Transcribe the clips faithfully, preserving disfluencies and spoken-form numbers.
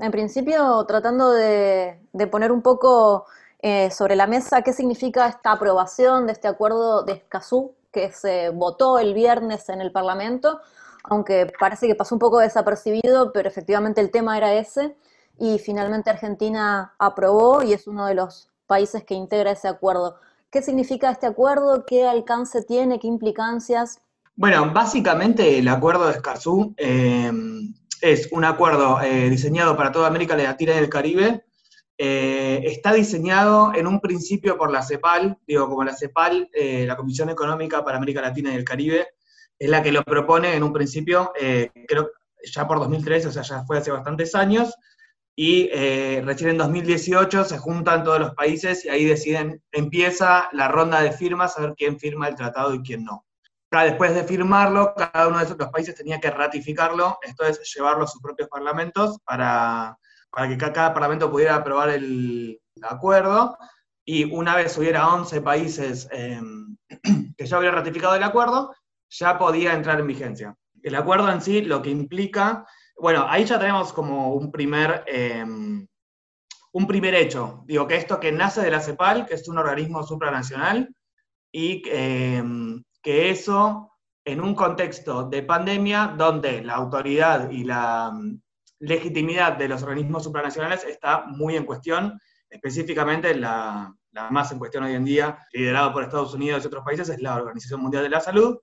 En principio, tratando de, de poner un poco eh, sobre la mesa qué significa esta aprobación de este acuerdo de Escazú que se votó el viernes en el Parlamento, aunque parece que pasó un poco desapercibido, pero efectivamente el tema era ese, y finalmente Argentina aprobó y es uno de los países que integra ese acuerdo. ¿Qué significa este acuerdo? ¿Qué alcance tiene? ¿Qué implicancias? Bueno, básicamente el acuerdo de Escazú eh, es un acuerdo eh, diseñado para toda América Latina y el Caribe. Eh, está diseñado en un principio por la CEPAL, digo, como la CEPAL, eh, la Comisión Económica para América Latina y el Caribe, es la que lo propone en un principio, eh, creo ya por dos mil trece, o sea, ya fue hace bastantes años, y eh, recién en dos mil dieciocho se juntan todos los países y ahí deciden, empieza la ronda de firmas, a ver quién firma el tratado y quién no. Después de firmarlo, cada uno de esos los países tenía que ratificarlo, esto es, llevarlo a sus propios parlamentos para, para que cada parlamento pudiera aprobar el acuerdo, y una vez hubiera once países eh, que ya hubieran ratificado el acuerdo, ya podía entrar en vigencia. El acuerdo en sí lo que implica, bueno, ahí ya tenemos como un primer, eh, un primer hecho, digo que esto que nace de la CEPAL, que es un organismo supranacional, y eh, que eso, en un contexto de pandemia, donde la autoridad y la um, legitimidad de los organismos supranacionales está muy en cuestión, específicamente la, la más en cuestión hoy en día, liderado por Estados Unidos y otros países, es la Organización Mundial de la Salud,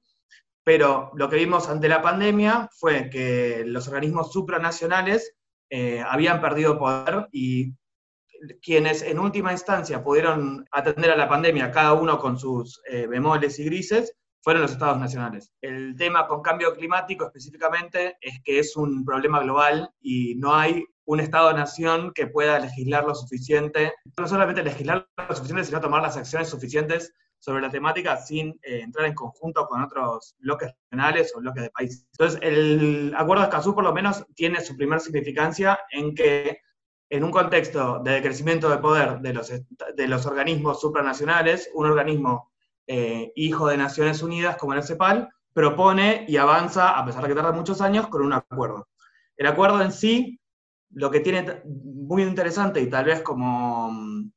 pero lo que vimos ante la pandemia fue que los organismos supranacionales eh, habían perdido poder, y quienes en última instancia pudieron atender a la pandemia, cada uno con sus eh, bemoles y grises, fueron los estados nacionales. El tema con cambio climático específicamente es que es un problema global y no hay un estado-nación que pueda legislar lo suficiente, no solamente legislar lo suficiente, sino tomar las acciones suficientes sobre la temática sin eh, entrar en conjunto con otros bloques regionales o bloques de países. Entonces, el Acuerdo de Escazú por lo menos tiene su primer significancia en que en un contexto de decrecimiento de poder de los, de los organismos supranacionales, un organismo eh, hijo de Naciones Unidas como la CEPAL, propone y avanza, a pesar de que tarda muchos años, con un acuerdo. El acuerdo en sí, lo que tiene muy interesante y tal vez como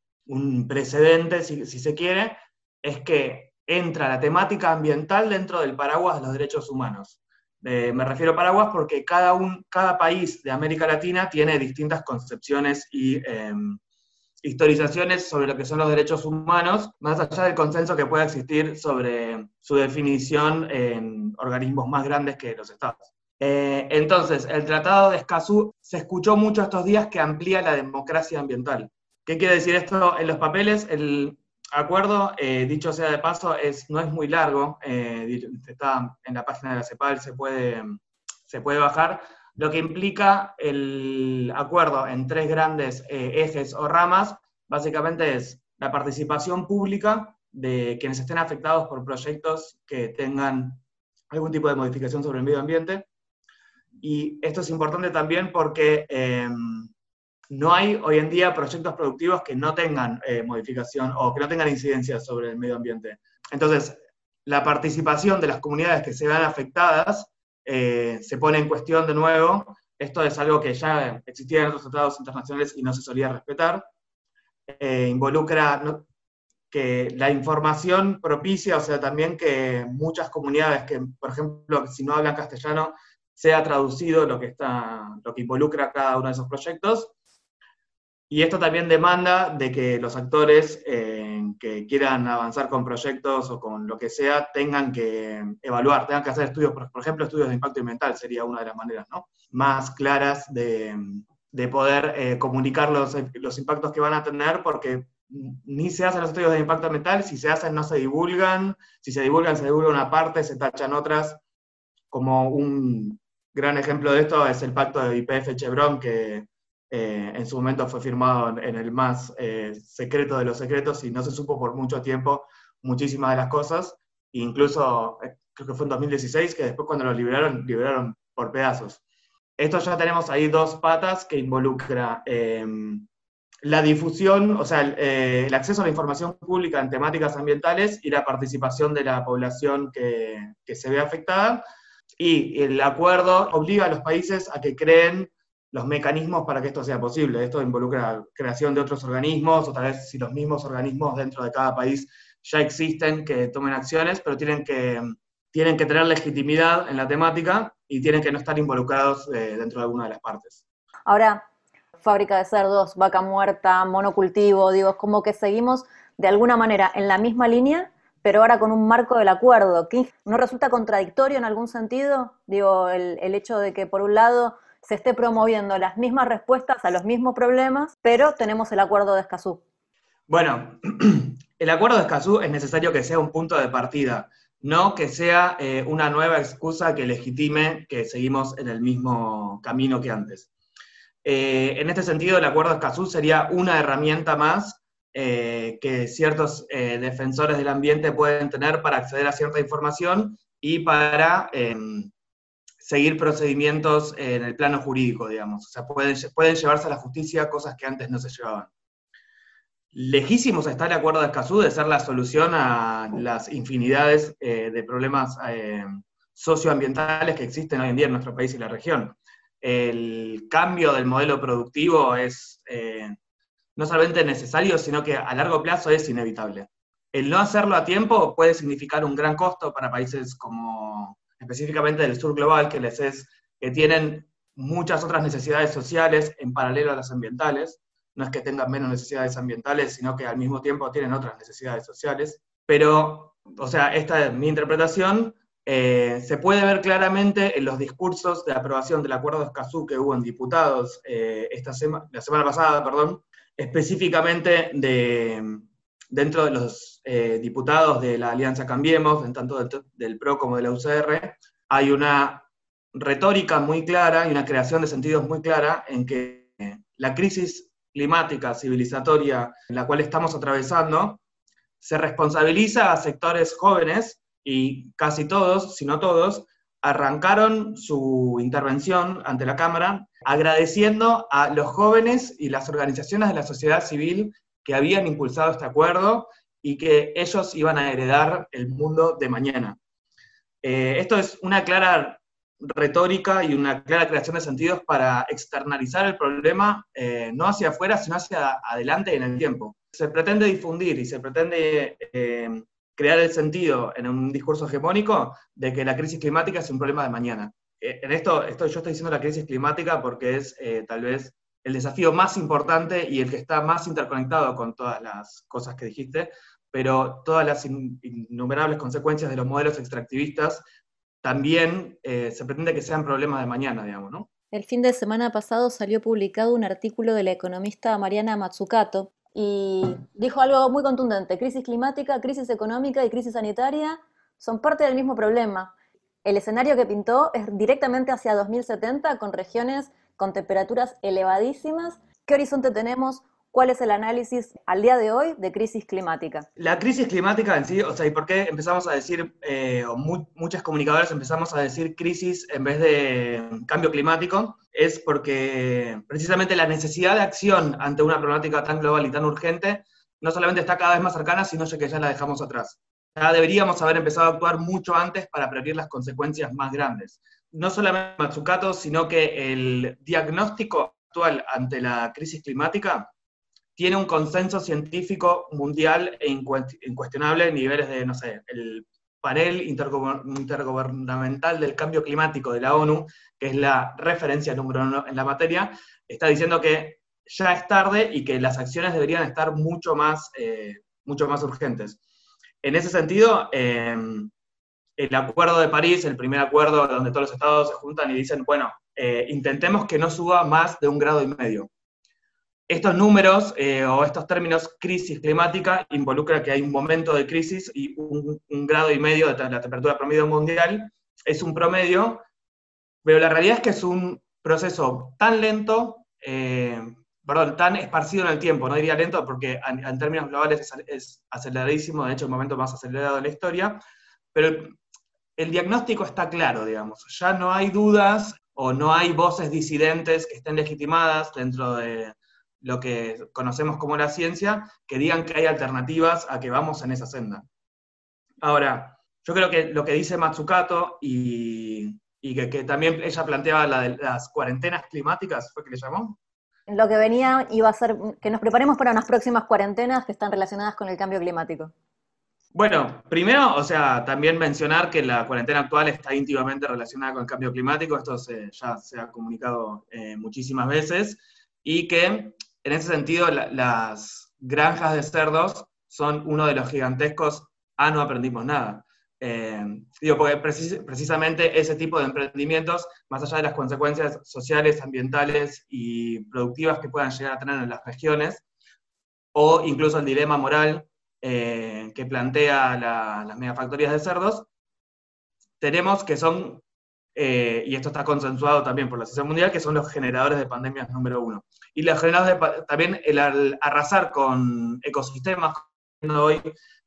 un precedente, si, si se quiere, es que entra la temática ambiental dentro del paraguas de los derechos humanos. Eh, me refiero a paraguas porque cada, un, cada país de América Latina tiene distintas concepciones y eh, historizaciones sobre lo que son los derechos humanos, más allá del consenso que pueda existir sobre su definición en organismos más grandes que los estados. Eh, entonces, el Tratado de Escazú se escuchó mucho estos días que amplía la democracia ambiental. ¿Qué quiere decir esto? En los papeles, el acuerdo, eh, dicho sea de paso, es, no es muy largo, eh, está en la página de la CEPAL, se puede, se puede bajar, lo que implica el acuerdo en tres grandes eh, ejes o ramas, básicamente es la participación pública de quienes estén afectados por proyectos que tengan algún tipo de modificación sobre el medio ambiente, y esto es importante también porque eh, no hay hoy en día proyectos productivos que no tengan eh, modificación o que no tengan incidencia sobre el medio ambiente. Entonces, la participación de las comunidades que se vean afectadas eh, se pone en cuestión de nuevo. Esto es algo que ya existía en otros tratados internacionales y no se solía respetar. Eh, involucra ¿no? que la información propicia, o sea, también que muchas comunidades que, por ejemplo, si no hablan castellano, sea traducido lo que, está, lo que involucra cada uno de esos proyectos. Y esto también demanda de que los actores eh, que quieran avanzar con proyectos o con lo que sea, tengan que evaluar, tengan que hacer estudios, por, por ejemplo, estudios de impacto ambiental sería una de las maneras, ¿no?, más claras de, de poder eh, comunicar los, los impactos que van a tener, porque ni se hacen los estudios de impacto ambiental, si se hacen no se divulgan, si se divulgan se divulga una parte, se tachan otras. Como un gran ejemplo de esto es el pacto de Y P F Chevron, que Eh, en su momento fue firmado en, en el más eh, secreto de los secretos y no se supo por mucho tiempo muchísimas de las cosas, incluso eh, creo que fue en dos mil dieciséis que después cuando lo liberaron, liberaron por pedazos. Esto ya tenemos ahí dos patas que involucra eh, la difusión, o sea, el, eh, el acceso a la información pública en temáticas ambientales y la participación de la población que, que se ve afectada, y el acuerdo obliga a los países a que creen los mecanismos para que esto sea posible. Esto involucra la creación de otros organismos, o tal vez si los mismos organismos dentro de cada país ya existen, que tomen acciones, pero tienen que, tienen que tener legitimidad en la temática y tienen que no estar involucrados eh, dentro de alguna de las partes. Ahora, fábrica de cerdos, vaca muerta, monocultivo, digo, es como que seguimos de alguna manera en la misma línea, pero ahora con un marco del acuerdo. ¿No resulta contradictorio en algún sentido? Digo, el, el hecho de que por un lado se esté promoviendo las mismas respuestas a los mismos problemas, pero tenemos el acuerdo de Escazú. Bueno, el acuerdo de Escazú es necesario que sea un punto de partida, no que sea eh, una nueva excusa que legitime que seguimos en el mismo camino que antes. Eh, en este sentido, el acuerdo de Escazú sería una herramienta más eh, que ciertos eh, defensores del ambiente pueden tener para acceder a cierta información y para eh, seguir procedimientos en el plano jurídico, digamos. O sea, pueden, pueden llevarse a la justicia cosas que antes no se llevaban. Lejísimos está el acuerdo de Escazú de ser la solución a las infinidades eh, de problemas eh, socioambientales que existen hoy en día en nuestro país y la región. El cambio del modelo productivo es eh, no solamente necesario, sino que a largo plazo es inevitable. El no hacerlo a tiempo puede significar un gran costo para países como específicamente del sur global, que les es, que tienen muchas otras necesidades sociales en paralelo a las ambientales. No es que tengan menos necesidades ambientales, sino que al mismo tiempo tienen otras necesidades sociales. Pero, o sea, esta es mi interpretación. Eh, se puede ver claramente en los discursos de aprobación del Acuerdo de Escazú que hubo en diputados eh, esta sema, la semana pasada, perdón, específicamente de, dentro de los eh, diputados de la Alianza Cambiemos, en tanto del, del P R O como de la U C R, hay una retórica muy clara y una creación de sentidos muy clara en que la crisis climática, civilizatoria, en la cual estamos atravesando, se responsabiliza a sectores jóvenes, y casi todos, si no todos, arrancaron su intervención ante la Cámara agradeciendo a los jóvenes y las organizaciones de la sociedad civil que habían impulsado este acuerdo y que ellos iban a heredar el mundo de mañana. Eh, esto es una clara retórica y una clara creación de sentidos para externalizar el problema, eh, no hacia afuera, sino hacia adelante en el tiempo. Se pretende difundir y se pretende eh, crear el sentido en un discurso hegemónico de que la crisis climática es un problema de mañana. Eh, en esto, esto yo estoy diciendo la crisis climática porque es eh, tal vez el desafío más importante y el que está más interconectado con todas las cosas que dijiste, pero todas las in, innumerables consecuencias de los modelos extractivistas también eh, se pretende que sean problemas de mañana, digamos, ¿no? El fin de semana pasado salió publicado un artículo de la economista Mariana Mazzucato y dijo algo muy contundente: crisis climática, crisis económica y crisis sanitaria son parte del mismo problema. El escenario que pintó es directamente hacia dos mil setenta, con regiones con temperaturas elevadísimas. ¿Qué horizonte tenemos? ¿Cuál es el análisis al día de hoy de crisis climática? La crisis climática en sí, o sea, ¿y por qué empezamos a decir, eh, o mu muchas comunicadoras empezamos a decir crisis en vez de cambio climático? Es porque precisamente la necesidad de acción ante una problemática tan global y tan urgente no solamente está cada vez más cercana, sino que ya la dejamos atrás. Ya deberíamos haber empezado a actuar mucho antes para prevenir las consecuencias más grandes. No solamente Mazzucato, sino que el diagnóstico actual ante la crisis climática tiene un consenso científico mundial e incuestionable en niveles de, no sé, el panel intergubernamental del cambio climático de la ONU, que es la referencia número uno en la materia, está diciendo que ya es tarde y que las acciones deberían estar mucho más, eh, mucho más urgentes. En ese sentido, eh, el Acuerdo de París, el primer acuerdo donde todos los estados se juntan y dicen, bueno, eh, intentemos que no suba más de un grado y medio. Estos números eh, o estos términos crisis climática involucra que hay un momento de crisis y un, un grado y medio de la temperatura promedio mundial es un promedio, pero la realidad es que es un proceso tan lento, eh, perdón, tan esparcido en el tiempo, no diría lento porque en, en términos globales es, es aceleradísimo, de hecho el momento más acelerado de la historia, pero el, el diagnóstico está claro, digamos, ya no hay dudas o no hay voces disidentes que estén legitimadas dentro de lo que conocemos como la ciencia, que digan que hay alternativas a que vamos en esa senda. Ahora, yo creo que lo que dice Mazzucato y, y que, que también ella planteaba la de las cuarentenas climáticas, ¿fue que le llamó? Lo que venía iba a ser que nos preparemos para unas próximas cuarentenas que están relacionadas con el cambio climático. Bueno, primero, o sea, también mencionar que la cuarentena actual está íntimamente relacionada con el cambio climático, esto se, ya se ha comunicado eh, muchísimas veces, y que en ese sentido la, las granjas de cerdos son uno de los gigantescos, ah, no aprendimos nada. Eh, digo, porque precis, precisamente ese tipo de emprendimientos, más allá de las consecuencias sociales, ambientales y productivas que puedan llegar a tener en las regiones, o incluso el dilema moral eh, que plantea la, las megafactorías de cerdos, tenemos que son, eh, y esto está consensuado también por la Asociación Mundial, que son los generadores de pandemias número uno. Y los generadores de, también el, el arrasar con ecosistemas, hoy,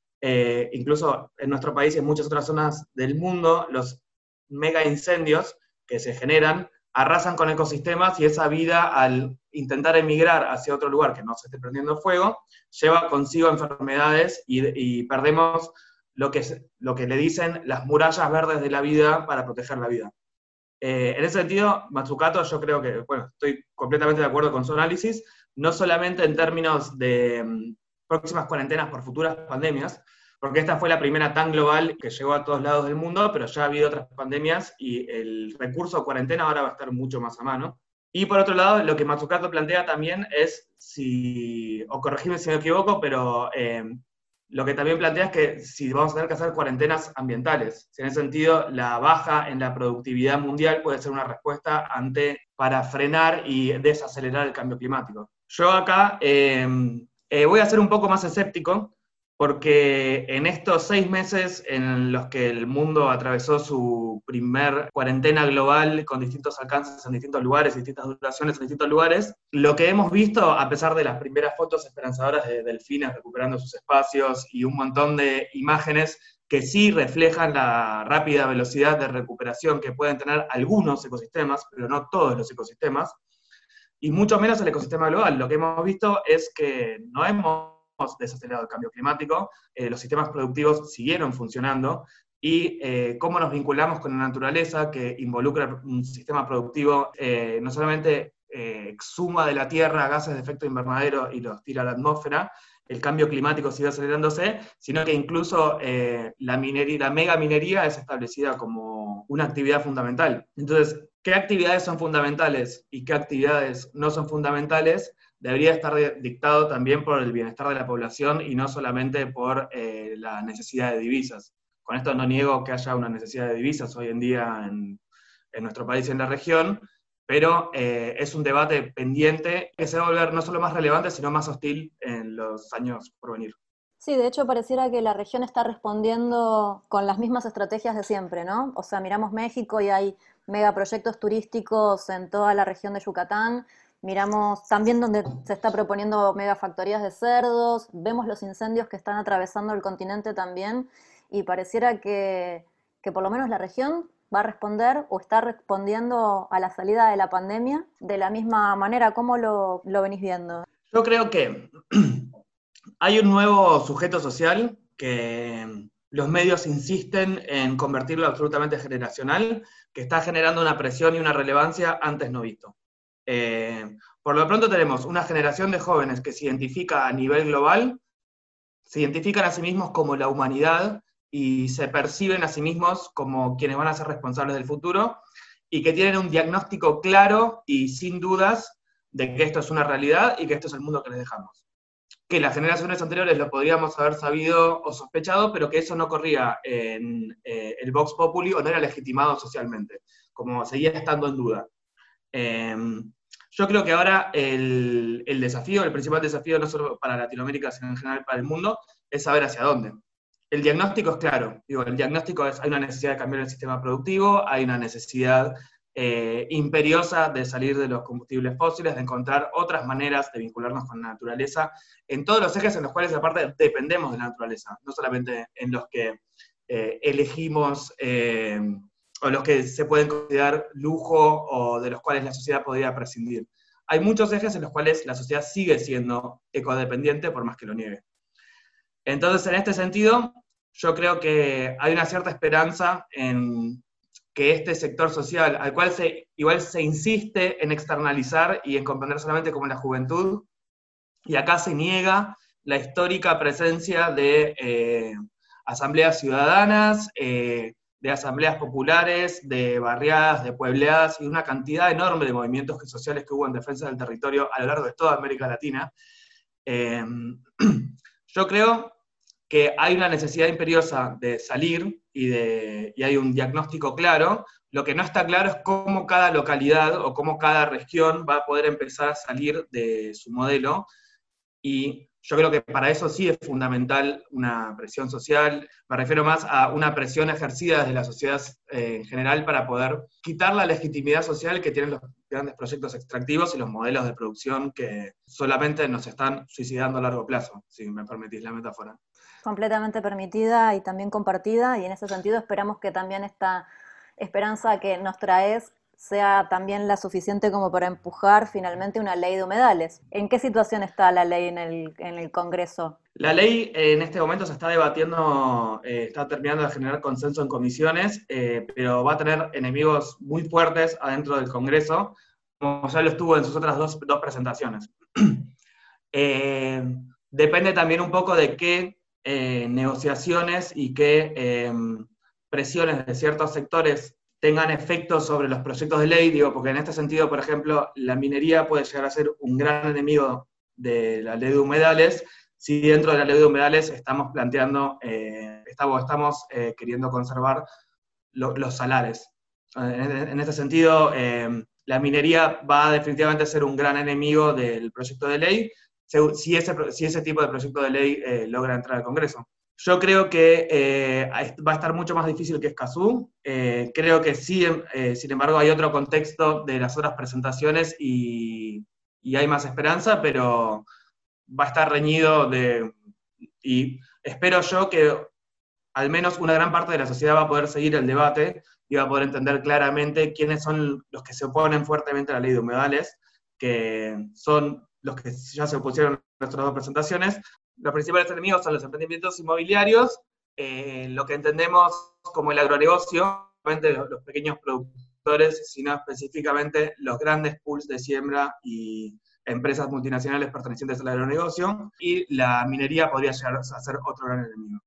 eh, incluso en nuestro país y en muchas otras zonas del mundo, los mega incendios que se generan arrasan con ecosistemas y esa vida, al intentar emigrar hacia otro lugar que no se esté prendiendo fuego, lleva consigo enfermedades y, y perdemos lo que, lo que le dicen las murallas verdes de la vida para proteger la vida. Eh, en ese sentido, Mazzucato, yo creo que, bueno, estoy completamente de acuerdo con su análisis, no solamente en términos de um, próximas cuarentenas por futuras pandemias, porque esta fue la primera tan global que llegó a todos lados del mundo, pero ya ha habido otras pandemias y el recurso cuarentena ahora va a estar mucho más a mano. Y por otro lado, lo que Mazzucato plantea también es, si, o corregime si me equivoco, pero eh, lo que también plantea es que si vamos a tener que hacer cuarentenas ambientales, si en ese sentido la baja en la productividad mundial puede ser una respuesta ante, para frenar y desacelerar el cambio climático. Yo acá eh, eh, voy a ser un poco más escéptico, porque en estos seis meses en los que el mundo atravesó su primer cuarentena global con distintos alcances en distintos lugares, distintas duraciones en distintos lugares, lo que hemos visto, a pesar de las primeras fotos esperanzadoras de delfines recuperando sus espacios y un montón de imágenes que sí reflejan la rápida velocidad de recuperación que pueden tener algunos ecosistemas, pero no todos los ecosistemas, y mucho menos el ecosistema global. Lo que hemos visto es que no hemos desacelerado el cambio climático, eh, los sistemas productivos siguieron funcionando, y eh, cómo nos vinculamos con la naturaleza, que involucra un sistema productivo, eh, no solamente eh, exhuma de la Tierra gases de efecto invernadero y los tira a la atmósfera, el cambio climático sigue acelerándose, sino que incluso eh, la, minería, la mega minería es establecida como una actividad fundamental. Entonces, ¿qué actividades son fundamentales y qué actividades no son fundamentales? Debería estar dictado también por el bienestar de la población y no solamente por eh, la necesidad de divisas. Con esto no niego que haya una necesidad de divisas hoy en día en, en nuestro país y en la región, pero eh, es un debate pendiente que se va a volver no solo más relevante, sino más hostil en los años por venir. Sí, de hecho pareciera que la región está respondiendo con las mismas estrategias de siempre, ¿no? O sea, miramos México y hay megaproyectos turísticos en toda la región de Yucatán, miramos también donde se está proponiendo megafactorías de cerdos, vemos los incendios que están atravesando el continente también, y pareciera que, que por lo menos la región va a responder o está respondiendo a la salida de la pandemia de la misma manera. ¿Cómo lo, lo venís viendo? Yo creo que hay un nuevo sujeto social que los medios insisten en convertirlo absolutamente generacional, que está generando una presión y una relevancia antes no visto. Eh, por lo pronto tenemos una generación de jóvenes que se identifica a nivel global, se identifican a sí mismos como la humanidad y se perciben a sí mismos como quienes van a ser responsables del futuro, y que tienen un diagnóstico claro y sin dudas de que esto es una realidad y que esto es el mundo que les dejamos. Que las generaciones anteriores lo podríamos haber sabido o sospechado, pero que eso no corría en eh, el Vox Populi o no era legitimado socialmente, como seguía estando en duda. Eh, yo creo que ahora el, el desafío, el principal desafío, no solo para Latinoamérica, sino en general para el mundo, es saber hacia dónde. El diagnóstico es claro. Digo, el diagnóstico es, hay una necesidad de cambiar el sistema productivo, hay una necesidad eh, imperiosa de salir de los combustibles fósiles, de encontrar otras maneras de vincularnos con la naturaleza, en todos los ejes en los cuales aparte dependemos de la naturaleza, no solamente en los que eh, elegimos, eh, o los que se pueden considerar lujo, o de los cuales la sociedad podría prescindir. Hay muchos ejes en los cuales la sociedad sigue siendo ecodependiente, por más que lo niegue. Entonces, en este sentido, yo creo que hay una cierta esperanza en que este sector social, al cual se, igual se insiste en externalizar y en comprender solamente como la juventud, y acá se niega la histórica presencia de eh, asambleas ciudadanas, eh, de asambleas populares, de barriadas, de puebleadas, y una cantidad enorme de movimientos sociales que hubo en defensa del territorio a lo largo de toda América Latina. Eh, yo creo que hay una necesidad imperiosa de salir y, de, y hay un diagnóstico claro. Lo que no está claro es cómo cada localidad o cómo cada región va a poder empezar a salir de su modelo, y yo creo que para eso sí es fundamental una presión social. Me refiero más a una presión ejercida desde la sociedad eh, en general para poder quitar la legitimidad social que tienen los grandes proyectos extractivos y los modelos de producción que solamente nos están suicidando a largo plazo, si me permitís la metáfora. Completamente permitida y también compartida, y en ese sentido esperamos que también esta esperanza que nos traes sea también la suficiente como para empujar finalmente una ley de humedales. ¿En qué situación está la ley en el, en el Congreso? La ley eh, en este momento se está debatiendo, eh, está terminando de generar consenso en comisiones, eh, pero va a tener enemigos muy fuertes adentro del Congreso, como ya lo estuvo en sus otras dos, dos presentaciones. eh, depende también un poco de qué eh, negociaciones y qué eh, presiones de ciertos sectores tengan efectos sobre los proyectos de ley, digo, porque en este sentido, por ejemplo, la minería puede llegar a ser un gran enemigo de la ley de humedales, si dentro de la ley de humedales estamos planteando, eh, estamos, estamos eh, queriendo conservar lo, los salares. En, en este sentido, eh, la minería va a definitivamente ser un gran enemigo del proyecto de ley, si ese, si ese tipo de proyecto de ley eh, logra entrar al Congreso. Yo creo que eh, va a estar mucho más difícil que Escazú. Eh, creo que sí, eh, sin embargo, hay otro contexto de las otras presentaciones y, y hay más esperanza, pero va a estar reñido de, y espero yo que al menos una gran parte de la sociedad va a poder seguir el debate y va a poder entender claramente quiénes son los que se oponen fuertemente a la ley de humedales, que son los que ya se opusieron en nuestras dos presentaciones. Los principales enemigos son los emprendimientos inmobiliarios, eh, lo que entendemos como el agronegocio, los, los pequeños productores, sino específicamente los grandes pools de siembra y empresas multinacionales pertenecientes al agronegocio, y la minería podría llegar a ser otro gran enemigo.